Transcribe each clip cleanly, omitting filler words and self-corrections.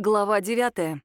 Глава 9.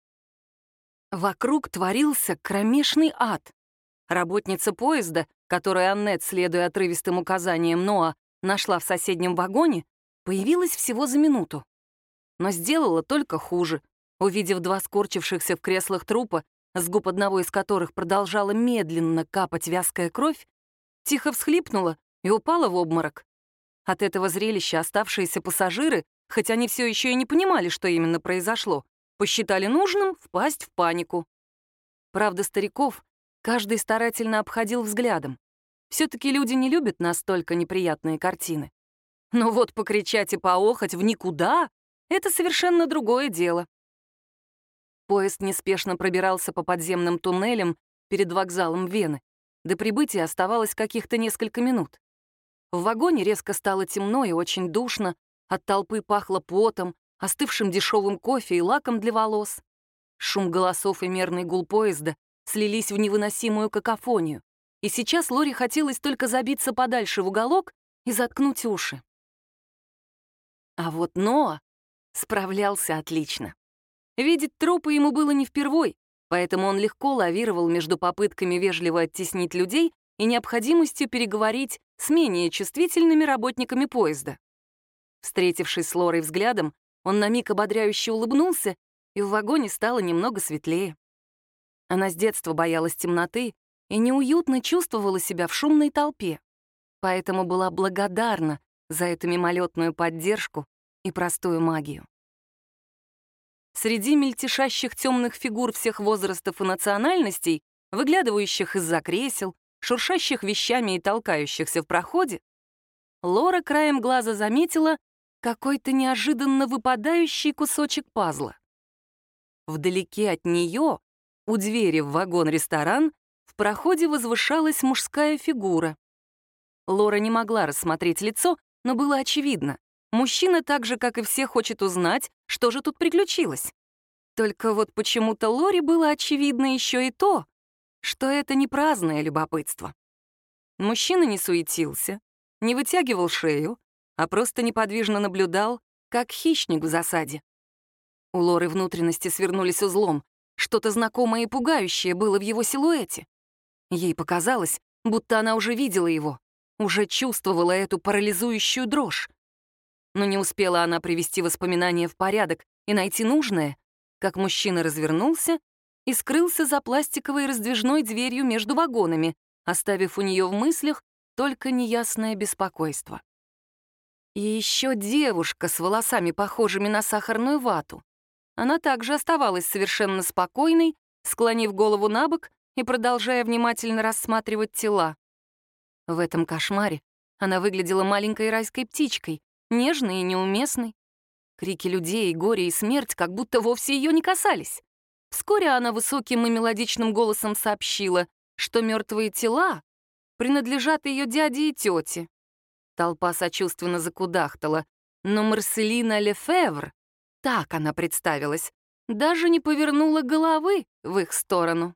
Вокруг творился кромешный ад. Работница поезда, которую Аннет, следуя отрывистым указаниям Ноа, нашла в соседнем вагоне, появилась всего за минуту. Но сделала только хуже, увидев два скорчившихся в креслах трупа, с губ одного из которых продолжала медленно капать вязкая кровь, тихо всхлипнула и упала в обморок. От этого зрелища оставшиеся пассажиры, хоть они все еще и не понимали, что именно произошло, посчитали нужным впасть в панику. Правда, стариков каждый старательно обходил взглядом. Все-таки люди не любят настолько неприятные картины. Но вот покричать и поохать в никуда — это совершенно другое дело. Поезд неспешно пробирался по подземным туннелям перед вокзалом Вены. До прибытия оставалось каких-то несколько минут. В вагоне резко стало темно и очень душно, от толпы пахло потом, остывшим дешевым кофе и лаком для волос. Шум голосов и мерный гул поезда слились в невыносимую какофонию, и сейчас Лоре хотелось только забиться подальше в уголок и заткнуть уши. А вот Ноа справлялся отлично. Видеть трупы ему было не впервой, поэтому он легко лавировал между попытками вежливо оттеснить людей и необходимостью переговорить с менее чувствительными работниками поезда. Встретившись с Лорой взглядом, он на миг ободряюще улыбнулся, и в вагоне стало немного светлее. Она с детства боялась темноты и неуютно чувствовала себя в шумной толпе, поэтому была благодарна за эту мимолетную поддержку и простую магию. Среди мельтешащих темных фигур всех возрастов и национальностей, выглядывающих из-за кресел, шуршащих вещами и толкающихся в проходе, Лора краем глаза заметила какой-то неожиданно выпадающий кусочек пазла. Вдалеке от нее, у двери в вагон-ресторан, в проходе возвышалась мужская фигура. Лора не могла рассмотреть лицо, но было очевидно. Мужчина так же, как и все, хочет узнать, что же тут приключилось. Только вот почему-то Лоре было очевидно еще и то, что это не праздное любопытство. Мужчина не суетился, не вытягивал шею, а просто неподвижно наблюдал, как хищник в засаде. У Лоры внутренности свернулись узлом. Что-то знакомое и пугающее было в его силуэте. Ей показалось, будто она уже видела его, уже чувствовала эту парализующую дрожь. Но не успела она привести воспоминания в порядок и найти нужное, как мужчина развернулся и скрылся за пластиковой раздвижной дверью между вагонами, оставив у нее в мыслях только неясное беспокойство. И еще девушка с волосами, похожими на сахарную вату. Она также оставалась совершенно спокойной, склонив голову на бок и продолжая внимательно рассматривать тела. В этом кошмаре она выглядела маленькой райской птичкой, нежной и неуместной. Крики людей, горе и смерть как будто вовсе ее не касались. Вскоре она высоким и мелодичным голосом сообщила, что мертвые тела принадлежат ее дяде и тете. Толпа сочувственно закудахтала, но Марселина Лефевр, так она представилась, даже не повернула головы в их сторону.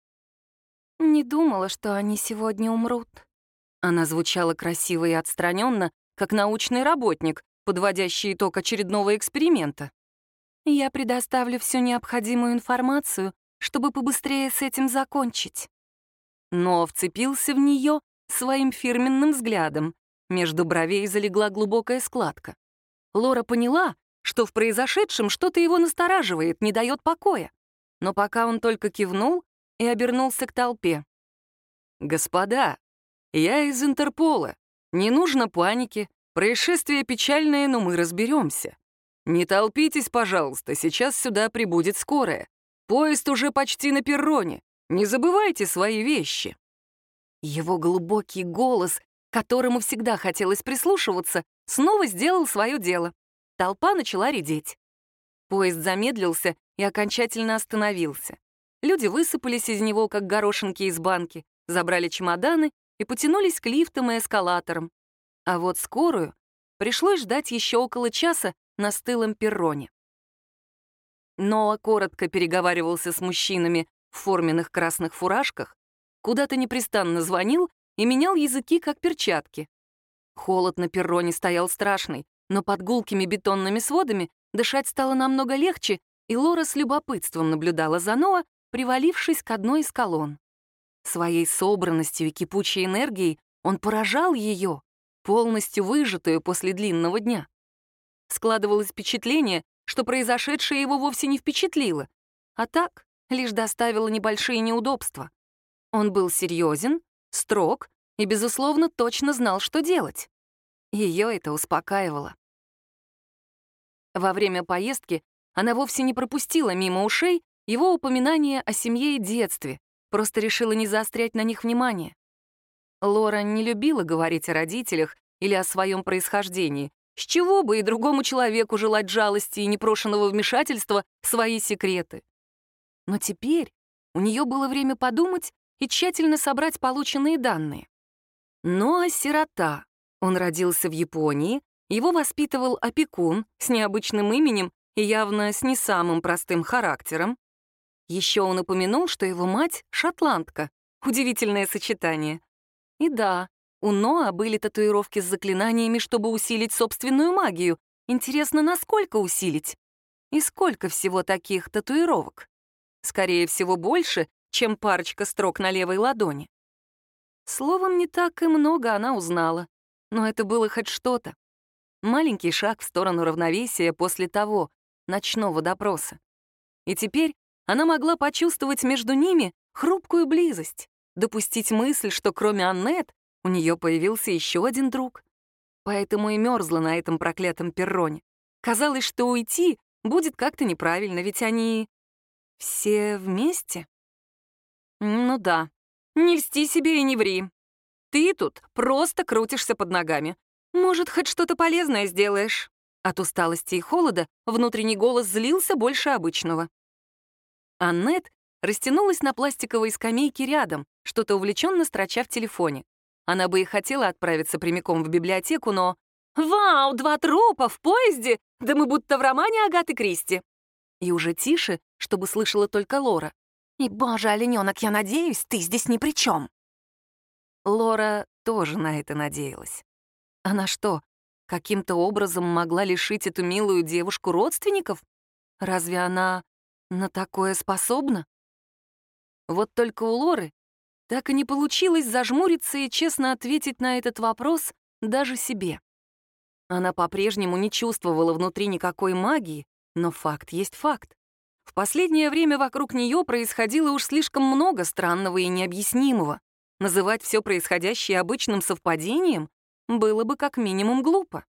«Не думала, что они сегодня умрут». Она звучала красиво и отстраненно, как научный работник, подводящий итог очередного эксперимента. «Я предоставлю всю необходимую информацию, чтобы побыстрее с этим закончить». Но вцепился в нее своим фирменным взглядом. Между бровей залегла глубокая складка. Лора поняла, что в произошедшем что-то его настораживает, не дает покоя. Но пока он только кивнул и обернулся к толпе. «Господа, я из Интерпола. Не нужно паники. Происшествие печальное, но мы разберемся. Не толпитесь, пожалуйста, сейчас сюда прибудет скорая. Поезд уже почти на перроне. Не забывайте свои вещи». Его глубокий голос, к которому всегда хотелось прислушиваться, снова сделал свое дело. Толпа начала редеть. Поезд замедлился и окончательно остановился. Люди высыпались из него, как горошинки из банки, забрали чемоданы и потянулись к лифтам и эскалаторам. А вот скорую пришлось ждать еще около часа на стылом перроне. Ноа коротко переговаривался с мужчинами в форменных красных фуражках, куда-то непрестанно звонил и менял языки, как перчатки. Холод на перроне стоял страшный, но под гулкими бетонными сводами дышать стало намного легче, и Лора с любопытством наблюдала за Ноа, привалившись к одной из колонн. Своей собранностью и кипучей энергией он поражал ее, полностью выжатую после длинного дня. Складывалось впечатление, что произошедшее его вовсе не впечатлило, а так лишь доставило небольшие неудобства. Он был серьезен, строг и, безусловно, точно знал, что делать. Ее это успокаивало. Во время поездки она вовсе не пропустила мимо ушей его упоминания о семье и детстве, просто решила не заострять на них внимание. Лора не любила говорить о родителях или о своем происхождении. С чего бы и другому человеку желать жалости и непрошенного вмешательства в свои секреты? Но теперь у нее было время подумать и тщательно собрать полученные данные. Ноа — сирота. Он родился в Японии, его воспитывал опекун с необычным именем и явно с не самым простым характером. Еще он упомянул, что его мать — шотландка. Удивительное сочетание. И да, у Ноа были татуировки с заклинаниями, чтобы усилить собственную магию. Интересно, насколько усилить? И сколько всего таких татуировок? Скорее всего, больше, чем парочка строк на левой ладони. Словом, не так и много она узнала, но это было хоть что-то. Маленький шаг в сторону равновесия после того ночного допроса. И теперь она могла почувствовать между ними хрупкую близость, допустить мысль, что кроме Аннет у нее появился еще один друг. Поэтому и мерзла на этом проклятом перроне. Казалось, что уйти будет как-то неправильно, ведь они все вместе. Ну да, не льсти себе и не ври. Ты тут просто крутишься под ногами. Может, хоть что-то полезное сделаешь. От усталости и холода внутренний голос злился больше обычного. Аннет растянулась на пластиковой скамейке рядом, что-то увлеченно строча в телефоне. Она бы и хотела отправиться прямиком в библиотеку, но... «Вау, 2 трупа в поезде! Да мы будто в романе Агаты Кристи!» И уже тише, чтобы слышала только Лора. «И, боже, олененок, я надеюсь, ты здесь ни при чем!» Лора тоже на это надеялась. Она что, каким-то образом могла лишить эту милую девушку родственников? Разве она на такое способна? Вот только у Лоры так и не получилось зажмуриться и честно ответить на этот вопрос даже себе. Она по-прежнему не чувствовала внутри никакой магии, но факт есть факт. В последнее время вокруг нее происходило уж слишком много странного и необъяснимого. Называть все происходящее обычным совпадением было бы как минимум глупо.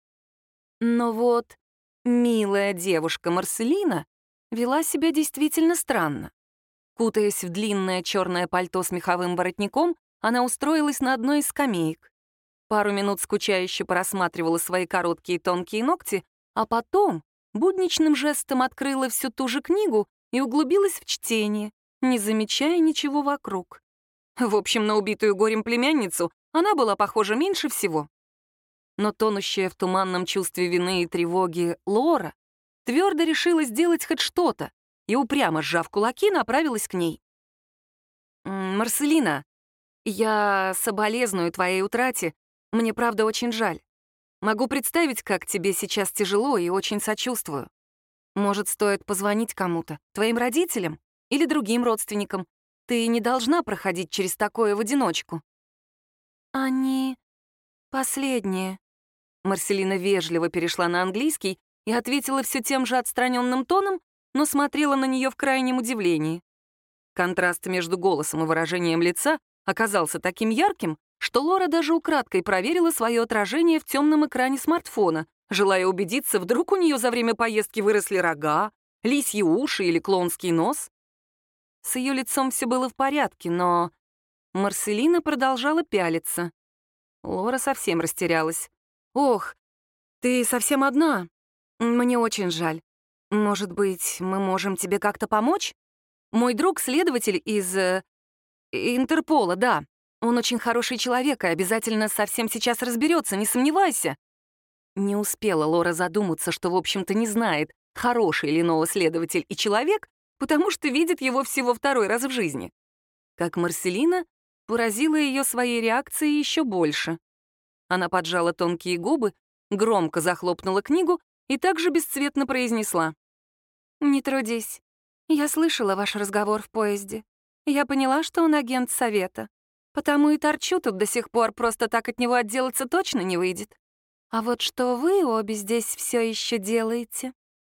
Но вот милая девушка Марселина вела себя действительно странно. Кутаясь в длинное черное пальто с меховым воротником, она устроилась на одной из скамеек. Пару минут скучающе просматривала свои короткие тонкие ногти, а потом будничным жестом открыла всю ту же книгу и углубилась в чтение, не замечая ничего вокруг. В общем, на убитую горем племянницу она была похожа меньше всего. Но тонущая в туманном чувстве вины и тревоги Лора твердо решила сделать хоть что-то и, упрямо сжав кулаки, направилась к ней. «Марселина, я соболезную твоей утрате. Мне, правда, очень жаль. Могу представить, как тебе сейчас тяжело, и очень сочувствую. Может, стоит позвонить кому-то, твоим родителям или другим родственникам. Ты не должна проходить через такое в одиночку». «Они последние». Марселина вежливо перешла на английский и ответила все тем же отстраненным тоном, но смотрела на нее в крайнем удивлении. Контраст между голосом и выражением лица оказался таким ярким, что Лора даже украдкой проверила свое отражение в темном экране смартфона, желая убедиться, вдруг у нее за время поездки выросли рога, лисьи уши или клоунский нос. С ее лицом все было в порядке, но Марселина продолжала пялиться. Лора совсем растерялась. «Ох, ты совсем одна? Мне очень жаль. Может быть, мы можем тебе как-то помочь? Мой друг — следователь из Интерпола, да. Он очень хороший человек и обязательно совсем сейчас разберется, не сомневайся». Не успела Лора задуматься, что, в общем-то, не знает, хороший ли Ноа следователь и человек, потому что видит его всего 2-й раз в жизни. Как Марселина поразила ее своей реакцией еще больше. Она поджала тонкие губы, громко захлопнула книгу и также бесцветно произнесла: Не трудись. Я слышала ваш разговор в поезде. Я поняла, что он агент совета. Потому и торчу тут до сих пор, просто так от него отделаться точно не выйдет. А вот что вы обе здесь все еще делаете?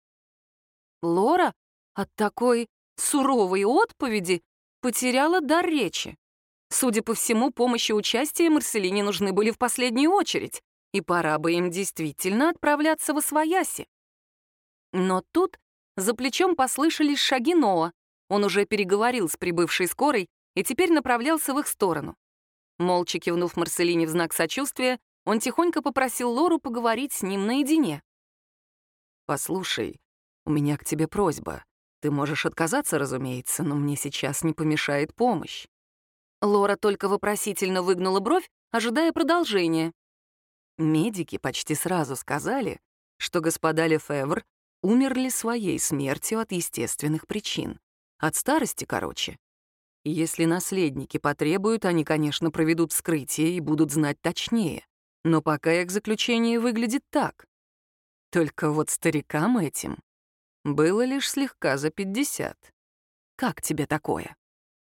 Лора от такой суровой отповеди потеряла дар речи. Судя по всему, помощь и участие Марселине нужны были в последнюю очередь, и пора бы им действительно отправляться восвояси. Но тут за плечом послышались шаги Ноа. Он уже переговорил с прибывшей скорой и теперь направлялся в их сторону. Молча кивнув Марселине в знак сочувствия, он тихонько попросил Лору поговорить с ним наедине. «Послушай, у меня к тебе просьба. Ты можешь отказаться, разумеется, но мне сейчас не помешает помощь». Лора только вопросительно выгнула бровь, ожидая продолжения. Медики почти сразу сказали, что господа Лефевр умерли своей смертью от естественных причин. От старости, короче. И если наследники потребуют, они, конечно, проведут вскрытие и будут знать точнее. Но пока их заключение выглядит так. Только вот старикам этим было лишь слегка за 50. Как тебе такое?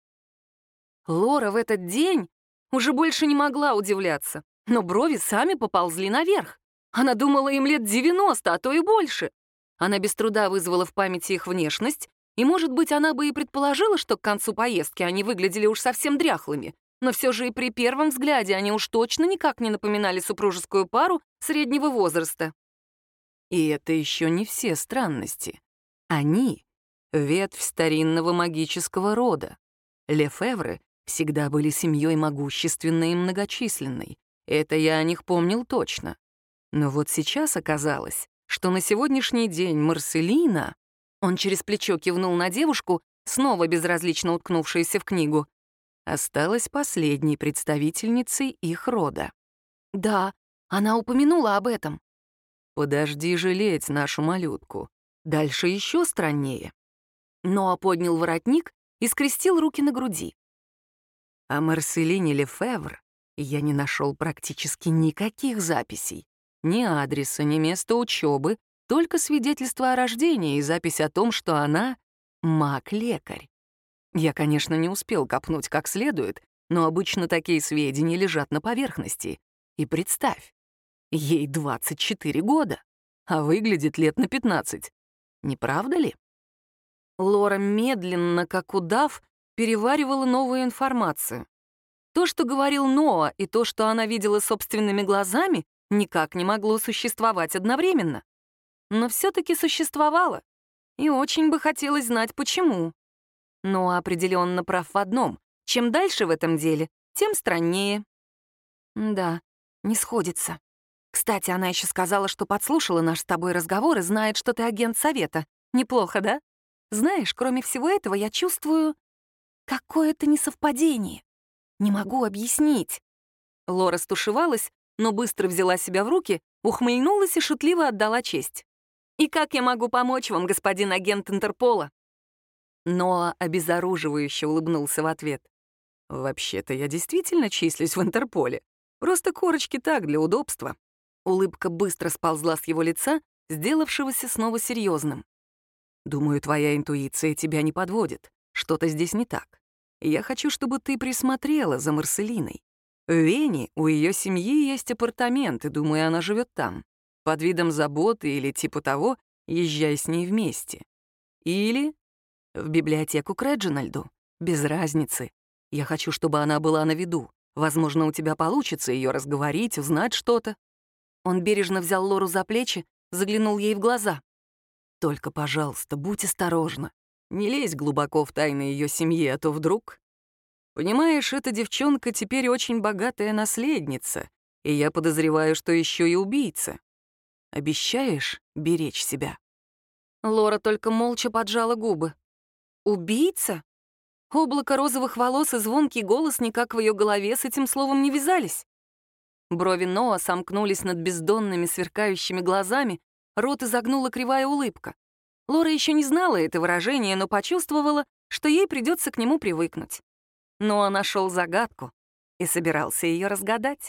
Лора в этот день уже больше не могла удивляться, но брови сами поползли наверх. Она думала, им лет 90, а то и больше. Она без труда вызвала в памяти их внешность, и, может быть, она бы и предположила, что к концу поездки они выглядели уж совсем дряхлыми, но все же и при первом взгляде они уж точно никак не напоминали супружескую пару среднего возраста. И это еще не все странности. Они — ветвь старинного магического рода. Лефевры всегда были семьей могущественной и многочисленной. Это я о них помнил точно. Но вот сейчас оказалось, что на сегодняшний день Марселина, он через плечо кивнул на девушку, снова безразлично уткнувшуюся в книгу, осталась последней представительницей их рода. Да, она упомянула об этом. Подожди жалеть нашу малютку. Дальше еще страннее. Ноа поднял воротник и скрестил руки на груди. О Марселине Лефевр я не нашел практически никаких записей. Ни адреса, ни места учебы, только свидетельство о рождении и запись о том, что она — маг-лекарь. Я, конечно, не успел копнуть как следует, но обычно такие сведения лежат на поверхности. И представь, ей 24 года, а выглядит лет на 15. Не правда ли? Лора медленно, как удав, переваривала новую информацию. То, что говорил Ноа, и то, что она видела собственными глазами, никак не могло существовать одновременно. Но все-таки существовало, и очень бы хотелось знать, почему. Ноа определенно прав в одном. Чем дальше в этом деле, тем страннее. Да, не сходится. Кстати, она еще сказала, что подслушала наш с тобой разговор и знает, что ты агент совета. Неплохо, да? Знаешь, кроме всего этого, я чувствую какое-то несовпадение. Не могу объяснить. Лора стушевалась, но быстро взяла себя в руки, ухмыльнулась и шутливо отдала честь. «И как я могу помочь вам, господин агент Интерпола?» Ноа обезоруживающе улыбнулся в ответ. «Вообще-то я действительно числюсь в Интерполе. Просто корочки так, для удобства». Улыбка быстро сползла с его лица, сделавшегося снова серьезным. «Думаю, твоя интуиция тебя не подводит. Что-то здесь не так. Я хочу, чтобы ты присмотрела за Марселиной. В Вене у ее семьи есть апартаменты, думаю, она живет там. Под видом заботы или типа того, езжай с ней вместе. Или в библиотеку к Реджинальду. Без разницы. Я хочу, чтобы она была на виду. Возможно, у тебя получится ее разговорить, узнать что-то». Он бережно взял Лору за плечи, заглянул ей в глаза. «Только, пожалуйста, будь осторожна. Не лезь глубоко в тайны ее семьи, а то вдруг... Понимаешь, эта девчонка теперь очень богатая наследница, и я подозреваю, что еще и убийца. Обещаешь беречь себя?» Лора только молча поджала губы. «Убийца?» Облако розовых волос и звонкий голос никак в ее голове с этим словом не вязались. Брови Ноа сомкнулись над бездонными сверкающими глазами, рот изогнула кривая улыбка. Лора еще не знала это выражение, но почувствовала, что ей придется к нему привыкнуть. Ноа нашел загадку и собирался ее разгадать.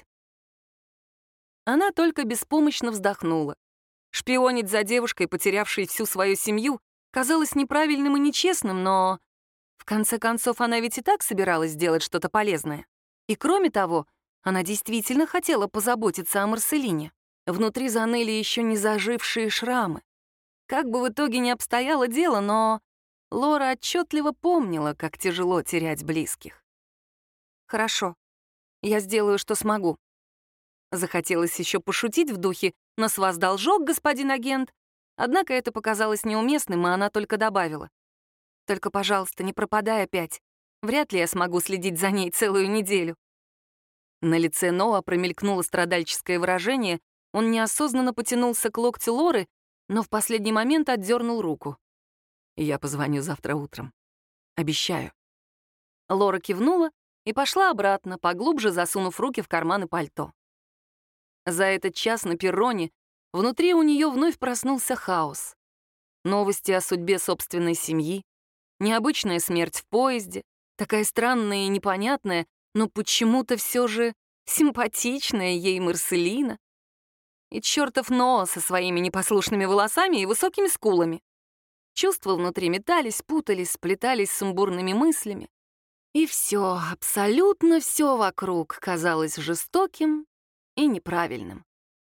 Она только беспомощно вздохнула. Шпионить за девушкой, потерявшей всю свою семью, казалось неправильным и нечестным, но в конце концов она ведь и так собиралась сделать что-то полезное. И кроме того, она действительно хотела позаботиться о Марселине. Внутри заныли еще не зажившие шрамы. Как бы в итоге ни обстояло дело, но Лора отчетливо помнила, как тяжело терять близких. «Хорошо, я сделаю, что смогу». Захотелось еще пошутить в духе «но с вас должок, господин агент». Однако это показалось неуместным, и она только добавила: «Только, пожалуйста, не пропадай опять. Вряд ли я смогу следить за ней целую неделю». На лице Ноа промелькнуло страдальческое выражение, он неосознанно потянулся к локтю Лоры, но в последний момент отдернул руку. «Я позвоню завтра утром. Обещаю». Лора кивнула и пошла обратно, поглубже засунув руки в карманы пальто. За этот час на перроне внутри у нее вновь проснулся хаос. Новости о судьбе собственной семьи, необычная смерть в поезде, такая странная и непонятная, но почему-то все же симпатичная ей Марселина. И чертов Ноа со своими непослушными волосами и высокими скулами. Чувства внутри метались, путались, сплетались с сумбурными мыслями. И все, абсолютно все вокруг казалось жестоким и неправильным.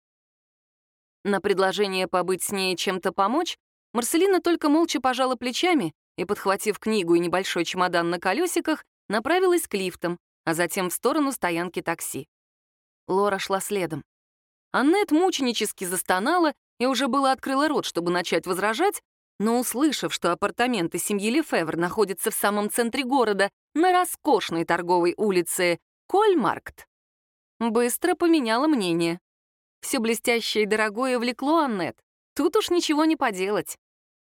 На предложение побыть с ней и чем-то помочь Марселина только молча пожала плечами и, подхватив книгу и небольшой чемодан на колесиках, направилась к лифтам, а затем в сторону стоянки такси. Лора шла следом. Аннет мученически застонала и уже было открыла рот, чтобы начать возражать, но, услышав, что апартаменты семьи Лефевр находятся в самом центре города, на роскошной торговой улице Кольмаркт, быстро поменяла мнение. Все блестящее и дорогое влекло Аннет. Тут уж ничего не поделать.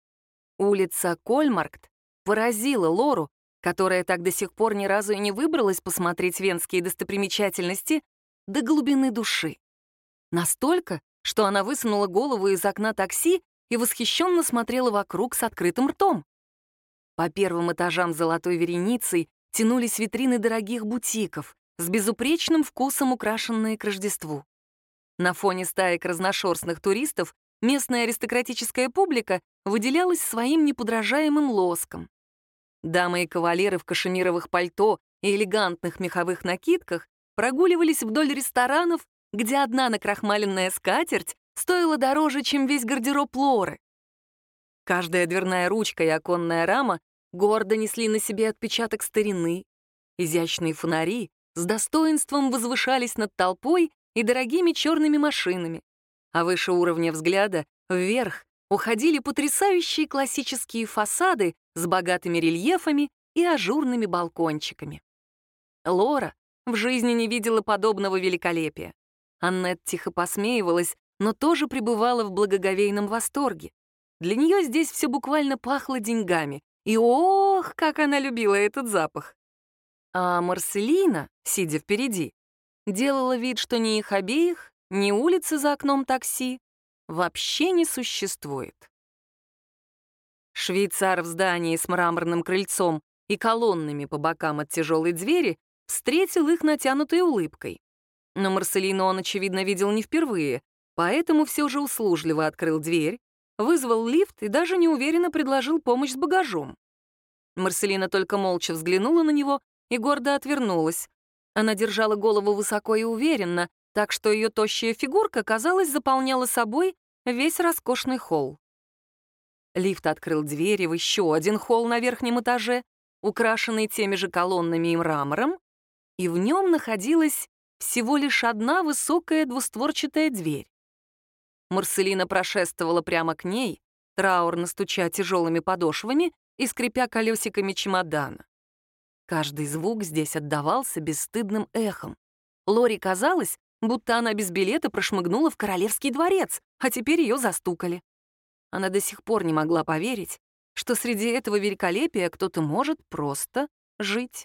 Улица Кольмаркт поразила Лору, которая так до сих пор ни разу и не выбралась посмотреть венские достопримечательности, до глубины души. Настолько, что она высунула голову из окна такси и восхищенно смотрела вокруг с открытым ртом. По первым этажам золотой вереницей тянулись витрины дорогих бутиков, с безупречным вкусом украшенные к Рождеству. На фоне стаек разношерстных туристов местная аристократическая публика выделялась своим неподражаемым лоском. Дамы и кавалеры в кашемировых пальто и элегантных меховых накидках прогуливались вдоль ресторанов, где одна накрахмаленная скатерть стоила дороже, чем весь гардероб Лоры. Каждая дверная ручка и оконная рама гордо несли на себе отпечаток старины. Изящные фонари с достоинством возвышались над толпой и дорогими черными машинами, а выше уровня взгляда, вверх, уходили потрясающие классические фасады с богатыми рельефами и ажурными балкончиками. Лора в жизни не видела подобного великолепия. Аннет тихо посмеивалась, но тоже пребывала в благоговейном восторге. Для нее здесь все буквально пахло деньгами, и ох, как она любила этот запах. А Марселина, сидя впереди, делала вид, что ни их обеих, ни улицы за окном такси вообще не существует. Швейцар в здании с мраморным крыльцом и колоннами по бокам от тяжелой двери встретил их натянутой улыбкой. Но Марселину он, очевидно, видел не впервые, поэтому все же услужливо открыл дверь, вызвал лифт и даже неуверенно предложил помощь с багажом. Марселина только молча взглянула на него и гордо отвернулась. Она держала голову высоко и уверенно, так что ее тощая фигурка, казалось, заполняла собой весь роскошный холл. Лифт открыл двери в еще один холл на верхнем этаже, украшенный теми же колоннами и мрамором, и в нем находилась всего лишь одна высокая двустворчатая дверь. Марселина прошествовала прямо к ней, траурно стуча тяжелыми подошвами и скрипя колесиками чемодана. Каждый звук здесь отдавался бесстыдным эхом. Лоре казалось, будто она без билета прошмыгнула в королевский дворец, а теперь ее застукали. Она до сих пор не могла поверить, что среди этого великолепия кто-то может просто жить.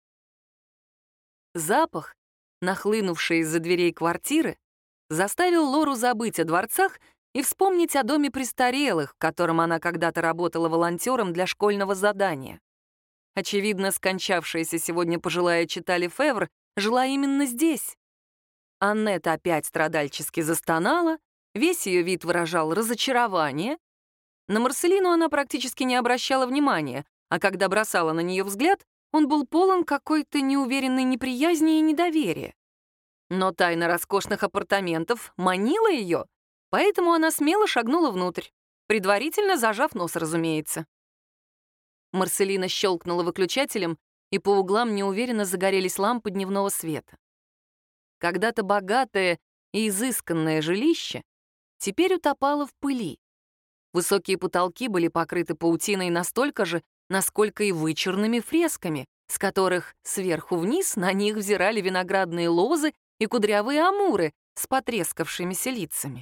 Запах, нахлынувший из-за дверей квартиры, заставил Лору забыть о дворцах и вспомнить о доме престарелых, в котором она когда-то работала волонтером для школьного задания. Очевидно, скончавшаяся сегодня пожилая чета Лефевр жила именно здесь. Аннет опять страдальчески застонала, весь ее вид выражал разочарование, На Марселину она практически не обращала внимания, а когда бросала на нее взгляд, он был полон какой-то неуверенной неприязни и недоверия. Но тайна роскошных апартаментов манила ее, поэтому она смело шагнула внутрь, предварительно зажав нос, разумеется. Марселина щелкнула выключателем, и по углам неуверенно загорелись лампы дневного света. Когда-то богатое и изысканное жилище теперь утопало в пыли. Высокие потолки были покрыты паутиной настолько же, насколько и вычурными фресками, с которых сверху вниз на них взирали виноградные лозы и кудрявые амуры с потрескавшимися лицами.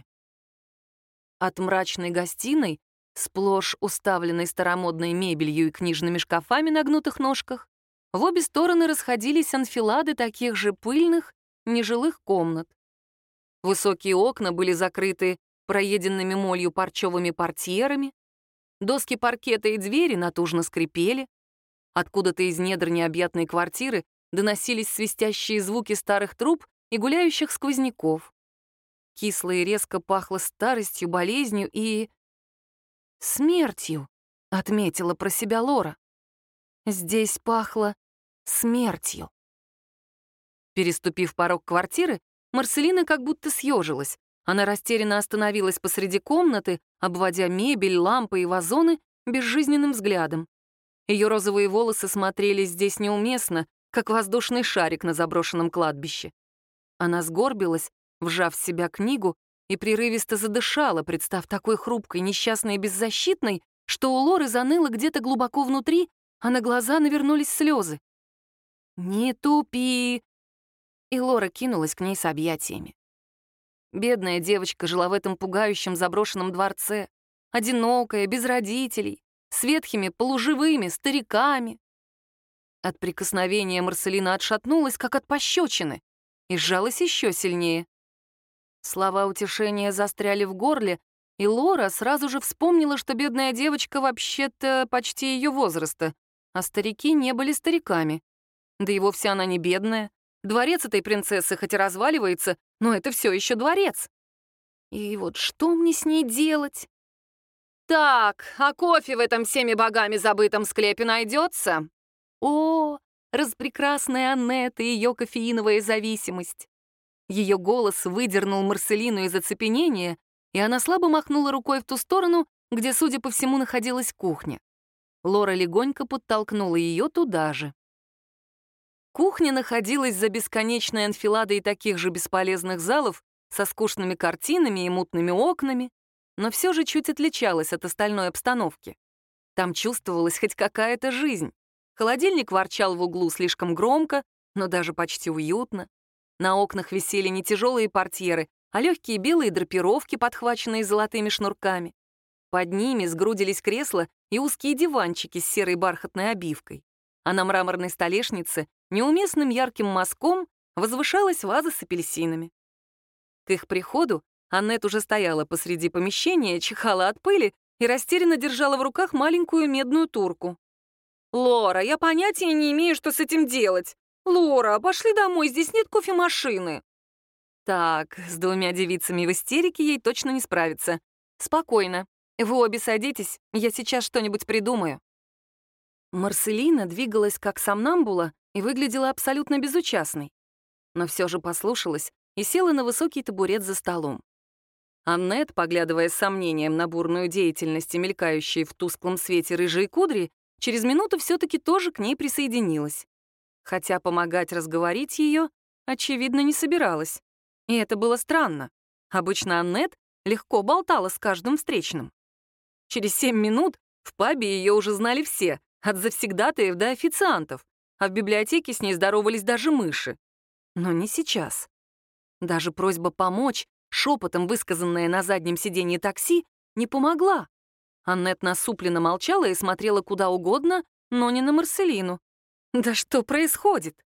От мрачной гостиной, сплошь уставленной старомодной мебелью и книжными шкафами на гнутых ножках, в обе стороны расходились анфилады таких же пыльных, нежилых комнат. Высокие окна были закрыты проеденными молью парчевыми портьерами, доски паркета и двери натужно скрипели, откуда-то из недр необъятной квартиры доносились свистящие звуки старых труб и гуляющих сквозняков. Кисло и резко пахло старостью, болезнью и... смертью, отметила про себя Лора. Здесь пахло смертью. Переступив порог квартиры, Марселина как будто съежилась. Она растерянно остановилась посреди комнаты, обводя мебель, лампы и вазоны безжизненным взглядом. Ее розовые волосы смотрелись здесь неуместно, как воздушный шарик на заброшенном кладбище. Она сгорбилась, вжав в себя книгу, и прерывисто задышала, представ такой хрупкой, несчастной и беззащитной, что у Лоры заныло где-то глубоко внутри, а на глаза навернулись слезы. «Не тупи!» И Лора кинулась к ней с объятиями. Бедная девочка жила в этом пугающем заброшенном дворце, одинокая, без родителей, с ветхими полуживыми стариками. От прикосновения Марселина отшатнулась, как от пощечины, и сжалась еще сильнее. Слова утешения застряли в горле, и Лора сразу же вспомнила, что бедная девочка вообще-то почти ее возраста, а старики не были стариками. Да и вовсе она не бедная. Дворец этой принцессы хоть и разваливается, но это все еще дворец. И вот что мне с ней делать? Так, а кофе в этом всеми богами забытом склепе найдется? О, распрекрасная Аннет и ее кофеиновая зависимость. Ее голос выдернул Марселину из оцепенения, и она слабо махнула рукой в ту сторону, где, судя по всему, находилась кухня. Лора легонько подтолкнула ее туда же. Кухня находилась за бесконечной анфиладой таких же бесполезных залов со скучными картинами и мутными окнами, но все же чуть отличалась от остальной обстановки. Там чувствовалась хоть какая-то жизнь. Холодильник ворчал в углу слишком громко, но даже почти уютно. На окнах висели не тяжелые портьеры, а легкие белые драпировки, подхваченные золотыми шнурками. Под ними сгрудились кресла и узкие диванчики с серой бархатной обивкой. А на мраморной столешнице неуместным ярким мазком возвышалась ваза с апельсинами. К их приходу Аннет уже стояла посреди помещения, чихала от пыли и растерянно держала в руках маленькую медную турку. «Лора, я понятия не имею, что с этим делать. Лора, пошли домой, здесь нет кофемашины». Так, с двумя девицами в истерике ей точно не справиться. Спокойно. Вы обе садитесь, я сейчас что-нибудь придумаю. Марселина двигалась как сомнамбула и выглядела абсолютно безучастной. Но все же послушалась и села на высокий табурет за столом. Аннет, поглядывая с сомнением на бурную деятельность и мелькающие в тусклом свете рыжие кудри, через минуту все-таки тоже к ней присоединилась. Хотя помогать разговорить ее, очевидно, не собиралась. И это было странно. Обычно Аннет легко болтала с каждым встречным. Через 7 минут в пабе ее уже знали все, от завсегдатаев до официантов, а в библиотеке с ней здоровались даже мыши. Но не сейчас. Даже просьба помочь, шепотом высказанная на заднем сиденье такси, не помогла. Аннет насупленно молчала и смотрела куда угодно, но не на Марселину. Да что происходит?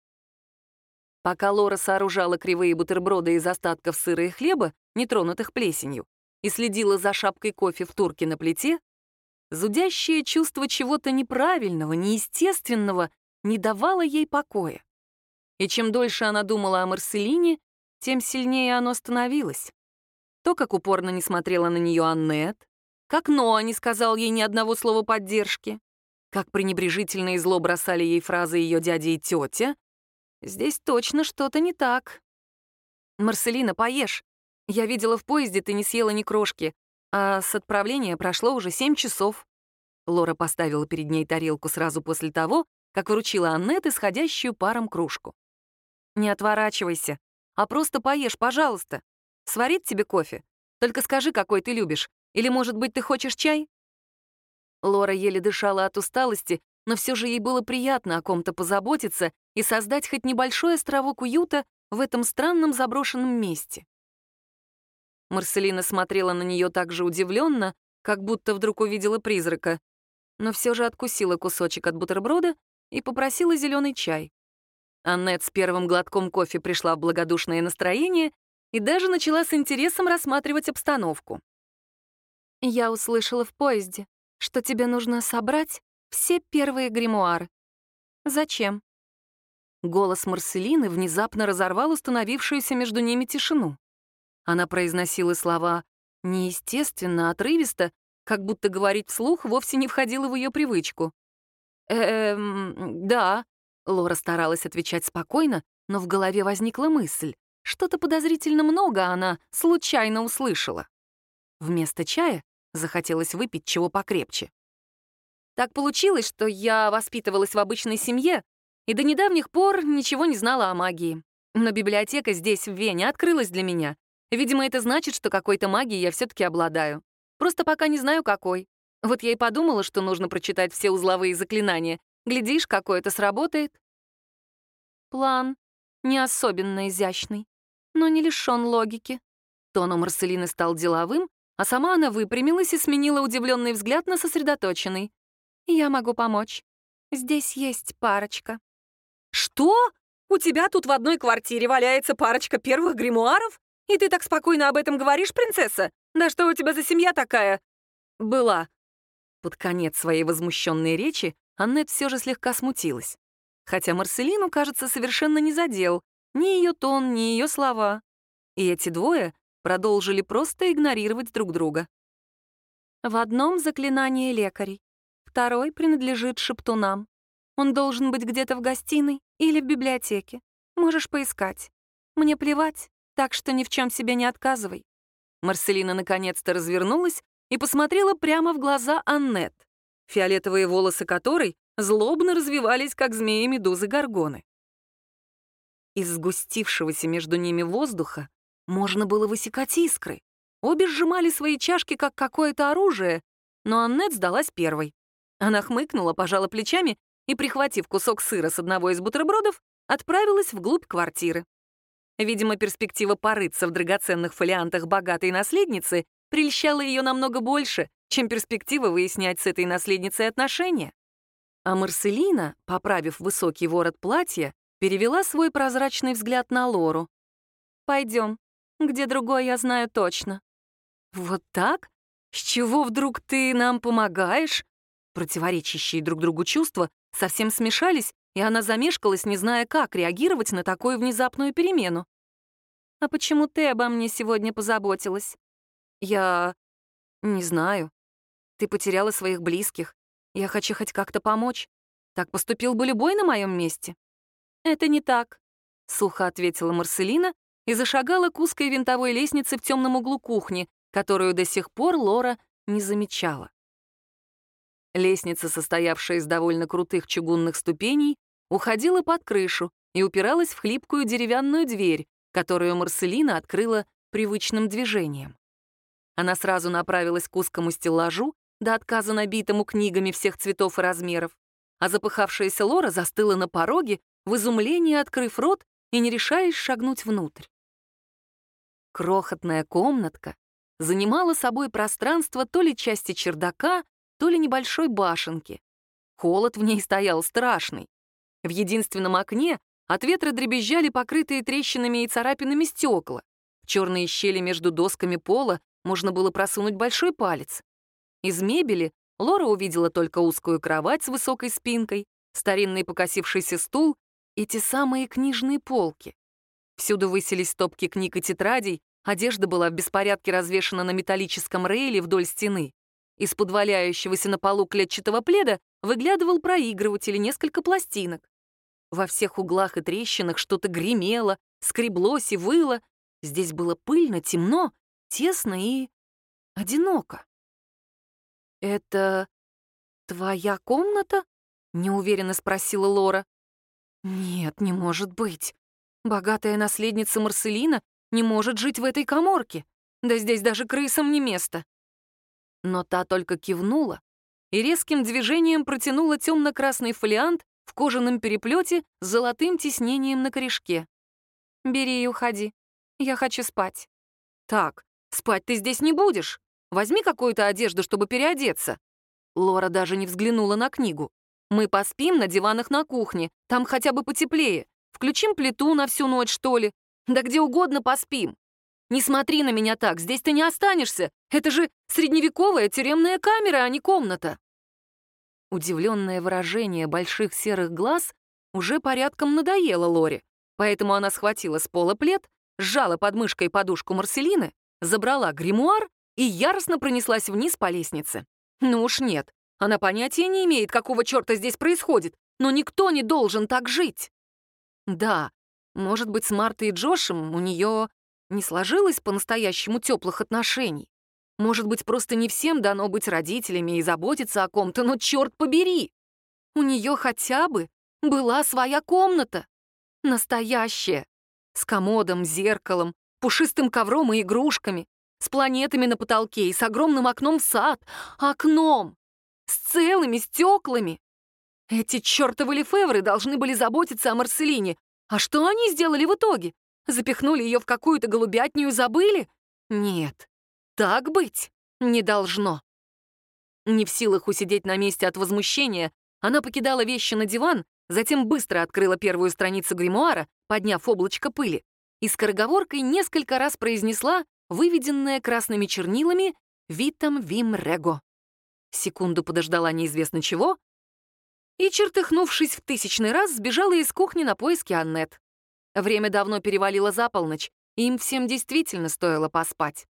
Пока Лора сооружала кривые бутерброды из остатков сыра и хлеба, нетронутых плесенью, и следила за шапкой кофе в турке на плите, зудящее чувство чего-то неправильного, неестественного не давало ей покоя. И чем дольше она думала о Марселине, тем сильнее оно становилось. То, как упорно не смотрела на нее Аннет, Как Ноа не сказал ей ни одного слова поддержки. Как пренебрежительно и зло бросали ей фразы ее дядя и тетя. Здесь точно что-то не так. «Марселина, поешь. Я видела в поезде, ты не съела ни крошки, а с отправления прошло уже 7 часов». Лора поставила перед ней тарелку сразу после того, как вручила Аннет исходящую паром кружку. «Не отворачивайся, а просто поешь, пожалуйста. Сварить тебе кофе? Только скажи, какой ты любишь. Или, может быть, ты хочешь чай?» Лора еле дышала от усталости, но все же ей было приятно о ком-то позаботиться и создать хоть небольшой островок уюта в этом странном заброшенном месте. Марселина смотрела на нее так же удивленно, как будто вдруг увидела призрака, но все же откусила кусочек от бутерброда и попросила зеленый чай. Аннет с первым глотком кофе пришла в благодушное настроение и даже начала с интересом рассматривать обстановку. «Я услышала в поезде, что тебе нужно собрать все первые гримуары. Зачем?» Голос Марселины внезапно разорвал установившуюся между ними тишину. Она произносила слова неестественно, отрывисто, как будто говорить вслух вовсе не входило в ее привычку. Да», — Лора старалась отвечать спокойно, но в голове возникла мысль. Что-то подозрительно много она случайно услышала. Вместо чая захотелось выпить чего покрепче. «Так получилось, что я воспитывалась в обычной семье и до недавних пор ничего не знала о магии. Но библиотека здесь, в Вене, открылась для меня. Видимо, это значит, что какой-то магией я все-таки обладаю. Просто пока не знаю, какой. Вот я и подумала, что нужно прочитать все узловые заклинания. Глядишь, какое-то сработает». План не особенно изящный, но не лишён логики. Тон у Марселины стал деловым, а сама она выпрямилась и сменила удивленный взгляд на сосредоточенный. «Я могу помочь. Здесь есть парочка». «Что? У тебя тут в одной квартире валяется парочка первых гримуаров? И ты так спокойно об этом говоришь, принцесса? Да что у тебя за семья такая?» «Была». Под конец своей возмущенной речи Аннет все же слегка смутилась. Хотя Марселину, кажется, совершенно не задел ни ее тон, ни ее слова. И эти двое продолжили просто игнорировать друг друга. «В одном заклинание лекарей, второй принадлежит шептунам. Он должен быть где-то в гостиной или в библиотеке. Можешь поискать. Мне плевать, так что ни в чем себе не отказывай». Марселина наконец-то развернулась и посмотрела прямо в глаза Аннет, фиолетовые волосы которой злобно развивались, как змеи-медузы-горгоны. Из сгустившегося между ними воздуха можно было высекать искры. Обе сжимали свои чашки, как какое-то оружие, но Аннет сдалась первой. Она хмыкнула, пожала плечами и, прихватив кусок сыра с одного из бутербродов, отправилась вглубь квартиры. Видимо, перспектива порыться в драгоценных фолиантах богатой наследницы прельщала ее намного больше, чем перспектива выяснять с этой наследницей отношения. А Марселина, поправив высокий ворот платья, перевела свой прозрачный взгляд на Лору. «Пойдем, где другой я знаю точно». «Вот так? С чего вдруг ты нам помогаешь?» Противоречащие друг другу чувства совсем смешались, и она замешкалась, не зная, как реагировать на такую внезапную перемену. «А почему ты обо мне сегодня позаботилась?» «Я... не знаю. Ты потеряла своих близких. Я хочу хоть как-то помочь. Так поступил бы любой на моем месте». «Это не так», — сухо ответила Марселина и зашагала к узкой винтовой лестнице в темном углу кухни, которую до сих пор Лора не замечала. Лестница, состоявшая из довольно крутых чугунных ступеней, уходила под крышу и упиралась в хлипкую деревянную дверь, которую Марселина открыла привычным движением. Она сразу направилась к узкому стеллажу, до отказа набитому книгами всех цветов и размеров, а запыхавшаяся Лора застыла на пороге, в изумлении открыв рот и не решаясь шагнуть внутрь. Крохотная комнатка занимала собой пространство то ли части чердака, то ли небольшой башенки. Холод в ней стоял страшный. В единственном окне от ветра дребезжали покрытые трещинами и царапинами стекла. В черные щели между досками пола можно было просунуть большой палец. Из мебели Лора увидела только узкую кровать с высокой спинкой, старинный покосившийся стул и те самые книжные полки. Всюду высились стопки книг и тетрадей, одежда была в беспорядке развешана на металлическом рейле вдоль стены. Из-под валяющегося на полу клетчатого пледа выглядывал проигрыватель и несколько пластинок. Во всех углах и трещинах что-то гремело, скреблось и выло. Здесь было пыльно, темно, тесно и одиноко. «Это твоя комната?» — неуверенно спросила Лора. «Нет, не может быть. Богатая наследница Марселина не может жить в этой каморке. Да здесь даже крысам не место». Но та только кивнула и резким движением протянула темно-красный фолиант в кожаном переплете с золотым тиснением на корешке. «Бери и уходи. Я хочу спать». «Так, спать ты здесь не будешь. Возьми какую-то одежду, чтобы переодеться». Лора даже не взглянула на книгу. «Мы поспим на диванах на кухне, там хотя бы потеплее. Включим плиту на всю ночь, что ли? Да где угодно поспим. Не смотри на меня так, здесь ты не останешься. Это же средневековая тюремная камера, а не комната». Удивленное выражение больших серых глаз уже порядком надоело Лоре, поэтому она схватила с пола плед, сжала под мышкой подушку Марселины, забрала гримуар и яростно пронеслась вниз по лестнице. Ну уж нет, она понятия не имеет, какого черта здесь происходит, но никто не должен так жить. Да, может быть, с Мартой и Джошем у нее не сложилось по-настоящему теплых отношений. Может быть, просто не всем дано быть родителями и заботиться о ком-то, но черт побери! У нее хотя бы была своя комната. Настоящая. С комодом, зеркалом, пушистым ковром и игрушками, с планетами на потолке и с огромным окном в сад. Окном! С целыми стеклами! Эти чертовы Лефевры должны были заботиться о Марселине. А что они сделали в итоге? Запихнули ее в какую-то голубятню и забыли? Нет. Так быть не должно. Не в силах усидеть на месте от возмущения, она покидала вещи на диван, затем быстро открыла первую страницу гримуара, подняв облачко пыли, и скороговоркой несколько раз произнесла выведенное красными чернилами «Витам вим рего». Секунду подождала неизвестно чего и, чертыхнувшись в 1000-й раз, сбежала из кухни на поиски Аннет. Время давно перевалило за полночь, и им всем действительно стоило поспать.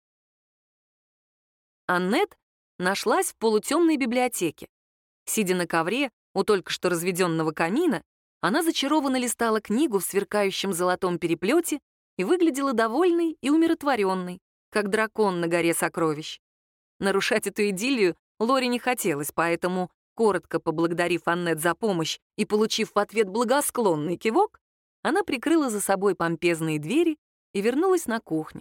Аннет нашлась в полутемной библиотеке. Сидя на ковре у только что разведенного камина, она зачарованно листала книгу в сверкающем золотом переплете и выглядела довольной и умиротворенной, как дракон на горе сокровищ. Нарушать эту идиллию Лоре не хотелось, поэтому, коротко поблагодарив Аннет за помощь и получив в ответ благосклонный кивок, она прикрыла за собой помпезные двери и вернулась на кухню.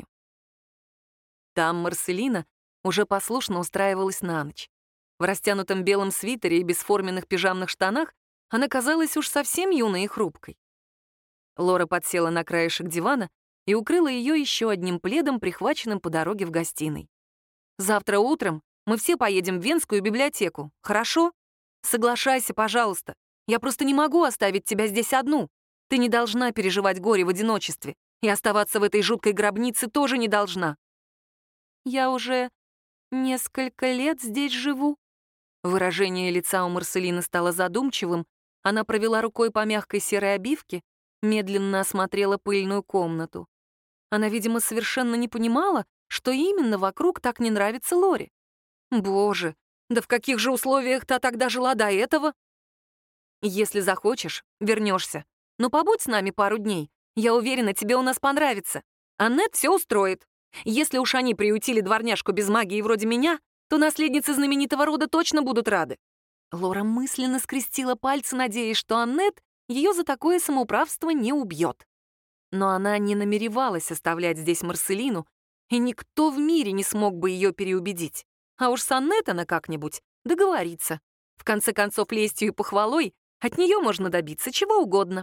Там Марселина уже послушно устраивалась на ночь. В растянутом белом свитере и бесформенных пижамных штанах она казалась уж совсем юной и хрупкой. Лора подсела на краешек дивана и укрыла ее еще одним пледом, прихваченным по дороге в гостиной. «Завтра утром мы все поедем в Венскую библиотеку, хорошо? Соглашайся, пожалуйста. Я просто не могу оставить тебя здесь одну. Ты не должна переживать горе в одиночестве, и оставаться в этой жуткой гробнице тоже не должна». «Я уже несколько лет здесь живу». Выражение лица у Марселины стало задумчивым, она провела рукой по мягкой серой обивке, медленно осмотрела пыльную комнату. Она, видимо, совершенно не понимала, что именно вокруг так не нравится Лоре. Боже, да в каких же условиях та тогда жила до этого? «Если захочешь, вернешься. Но побудь с нами пару дней. Я уверена, тебе у нас понравится. Аннет все устроит. Если уж они приютили дворняжку без магии вроде меня, то наследницы знаменитого рода точно будут рады». Лора мысленно скрестила пальцы, надеясь, что Аннет ее за такое самоуправство не убьет. Но она не намеревалась оставлять здесь Марселину, и никто в мире не смог бы ее переубедить. А уж с Аннет она как-нибудь договорится. В конце концов, лестью и похвалой от нее можно добиться чего угодно.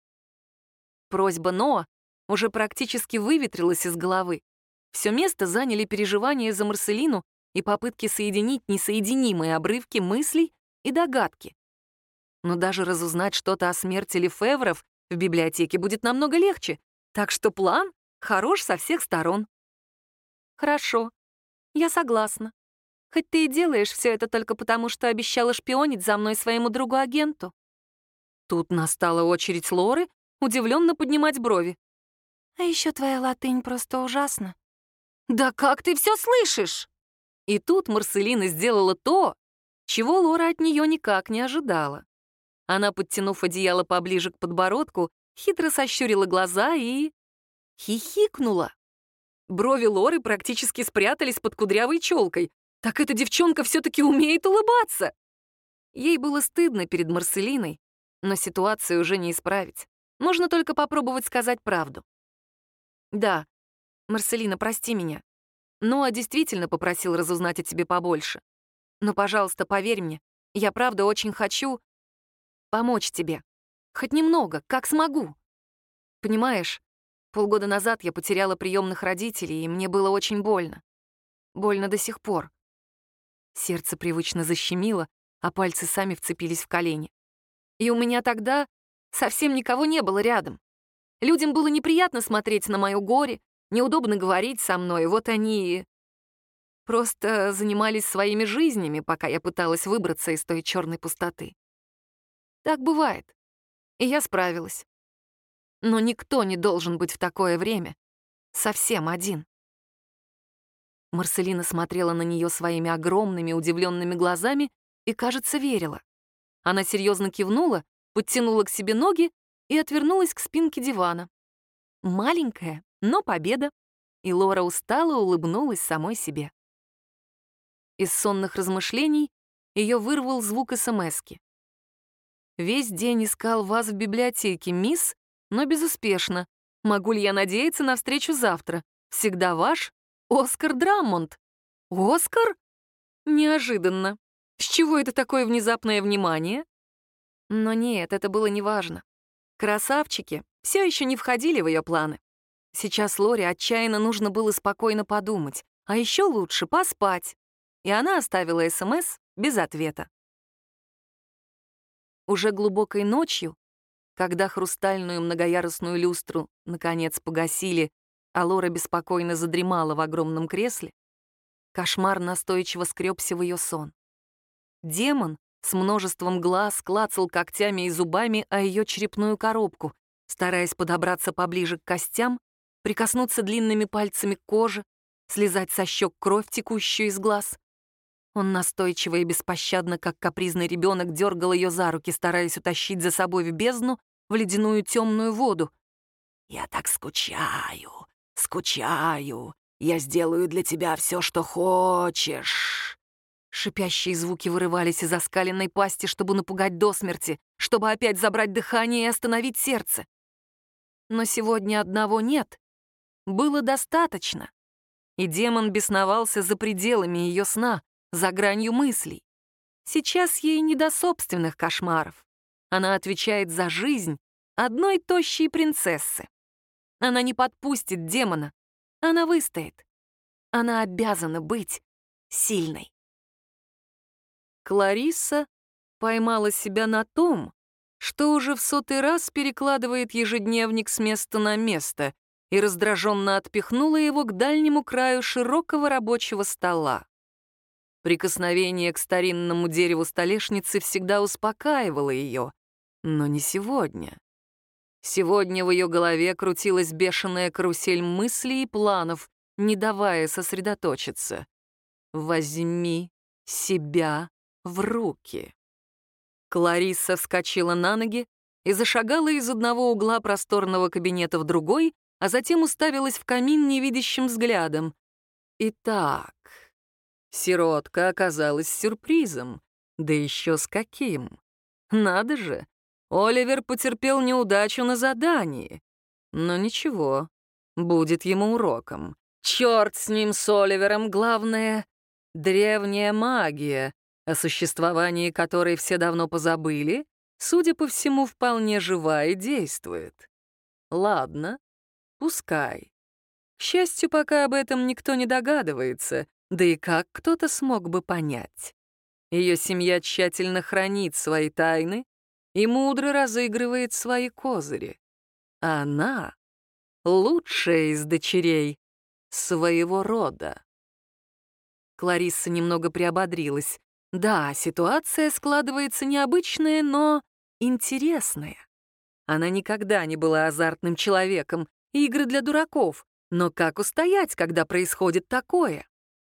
Просьба Ноа уже практически выветрилась из головы. Все место заняли переживания за Марселину и попытки соединить несоединимые обрывки мыслей и догадки. Но даже разузнать что-то о смерти Лефевров в библиотеке будет намного легче, так что план хорош со всех сторон. «Хорошо, я согласна. Хоть ты и делаешь все это только потому, что обещала шпионить за мной своему другу-агенту». Тут настала очередь Лоры удивленно поднимать брови. «А еще твоя латынь просто ужасна». «Да как ты все слышишь?» И тут Марселина сделала то, чего Лора от нее никак не ожидала. Она, подтянув одеяло поближе к подбородку, хитро сощурила глаза и хихикнула. Брови Лоры практически спрятались под кудрявой челкой. Так эта девчонка все-таки умеет улыбаться. Ей было стыдно перед Марселиной, но ситуацию уже не исправить. Можно только попробовать сказать правду. «Да, Марселина, прости меня. Ноа действительно попросил разузнать о тебе побольше. Но, пожалуйста, поверь мне, я правда очень хочу помочь тебе. Хоть немного, как смогу. Понимаешь, полгода назад я потеряла приемных родителей, и мне было очень больно. Больно до сих пор». Сердце привычно защемило, а пальцы сами вцепились в колени. И у меня тогда совсем никого не было рядом. Людям было неприятно смотреть на мое горе, неудобно говорить со мной, вот они и просто занимались своими жизнями, пока я пыталась выбраться из той черной пустоты. Так бывает. И я справилась. Но никто не должен быть в такое время совсем один. Марселина смотрела на нее своими огромными удивленными глазами и, кажется, верила. Она серьезно кивнула, подтянула к себе ноги и отвернулась к спинке дивана. Маленькая, но победа. И Лора устало улыбнулась самой себе. Из сонных размышлений ее вырвал звук СМСки. «Весь день искал вас в библиотеке, мисс, но безуспешно. Могу ли я надеяться на встречу завтра? Всегда ваш Оскар Драммонд». «Оскар?» Неожиданно. С чего это такое внезапное внимание? Но нет, это было неважно. Красавчики все еще не входили в ее планы. Сейчас Лоре отчаянно нужно было спокойно подумать, а еще лучше поспать. И она оставила СМС без ответа. Уже глубокой ночью, когда хрустальную многоярусную люстру наконец погасили, а Лора беспокойно задремала в огромном кресле, кошмар настойчиво скребся в ее сон. Демон с множеством глаз клацал когтями и зубами о ее черепную коробку, стараясь подобраться поближе к костям, прикоснуться длинными пальцами к коже, слезать со щек кровь, текущую из глаз. Он настойчиво и беспощадно, как капризный ребенок, дергал ее за руки, стараясь утащить за собой в бездну, в ледяную темную воду. «Я так скучаю, скучаю. Я сделаю для тебя все, что хочешь». Шипящие звуки вырывались из оскаленной пасти, чтобы напугать до смерти, чтобы опять забрать дыхание и остановить сердце. Но сегодня одного нет. Было достаточно. И демон бесновался за пределами ее сна, за гранью мыслей. Сейчас ей не до собственных кошмаров. Она отвечает за жизнь одной тощей принцессы. Она не подпустит демона. Она выстоит. Она обязана быть сильной. Кларисса поймала себя на том, что уже в 100-й раз перекладывает ежедневник с места на место и раздраженно отпихнула его к дальнему краю широкого рабочего стола. Прикосновение к старинному дереву столешницы всегда успокаивало ее, но не сегодня. Сегодня в ее голове крутилась бешеная карусель мыслей и планов, не давая сосредоточиться. «Возьми себя в руки». Кларисса вскочила на ноги и зашагала из одного угла просторного кабинета в другой, а затем уставилась в камин невидящим взглядом. Итак, сиротка оказалась сюрпризом, да еще с каким. Надо же, Оливер потерпел неудачу на задании. Но ничего, будет ему уроком. Черт с ним, с Оливером, главное — древняя магия, о существовании которой все давно позабыли, судя по всему, вполне жива и действует. Ладно, пускай. К счастью, пока об этом никто не догадывается, да и как кто-то смог бы понять. Ее семья тщательно хранит свои тайны и мудро разыгрывает свои козыри. Она — лучшая из дочерей своего рода. Кларисса немного приободрилась. Да, ситуация складывается необычная, но интересная. Она никогда не была азартным человеком, игры для дураков. Но как устоять, когда происходит такое?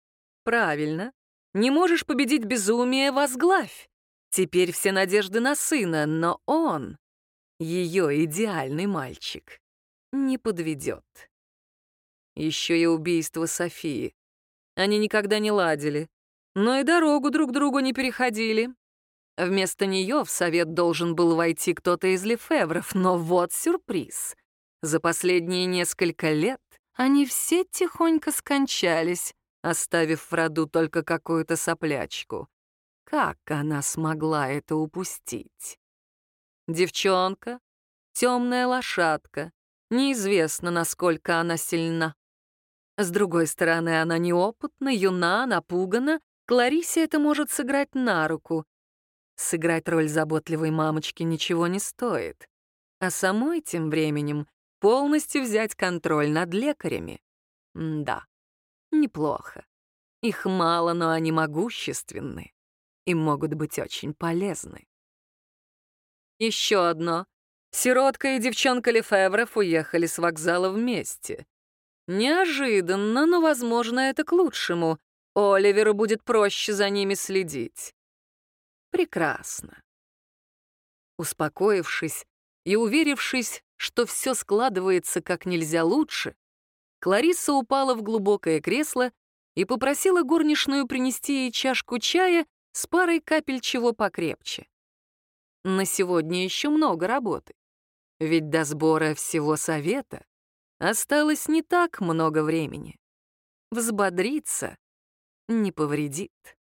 Правильно. Не можешь победить безумие — возглавь. Теперь все надежды на сына, но он, ее идеальный мальчик, не подведет. Еще и убийство Софии. Они никогда не ладили, но и дорогу друг другу не переходили. Вместо нее в совет должен был войти кто-то из Лефевров, но вот сюрприз. За последние несколько лет они все тихонько скончались, оставив в роду только какую-то соплячку. Как она смогла это упустить? Девчонка, темная лошадка, неизвестно, насколько она сильна. С другой стороны, она неопытна, юна, напугана. Кларисе это может сыграть на руку. Сыграть роль заботливой мамочки ничего не стоит. А самой тем временем полностью взять контроль над лекарями. Да, неплохо. Их мало, но они могущественны и могут быть очень полезны. Еще одно. Сиротка и девчонка Лефевров уехали с вокзала вместе. Неожиданно, но, возможно, это к лучшему. Оливеру будет проще за ними следить. Прекрасно. Успокоившись и уверившись, что все складывается как нельзя лучше, Кларисса упала в глубокое кресло и попросила горничную принести ей чашку чая с парой капель чего покрепче. На сегодня еще много работы, ведь до сбора всего совета осталось не так много времени. Взбодриться не повредит.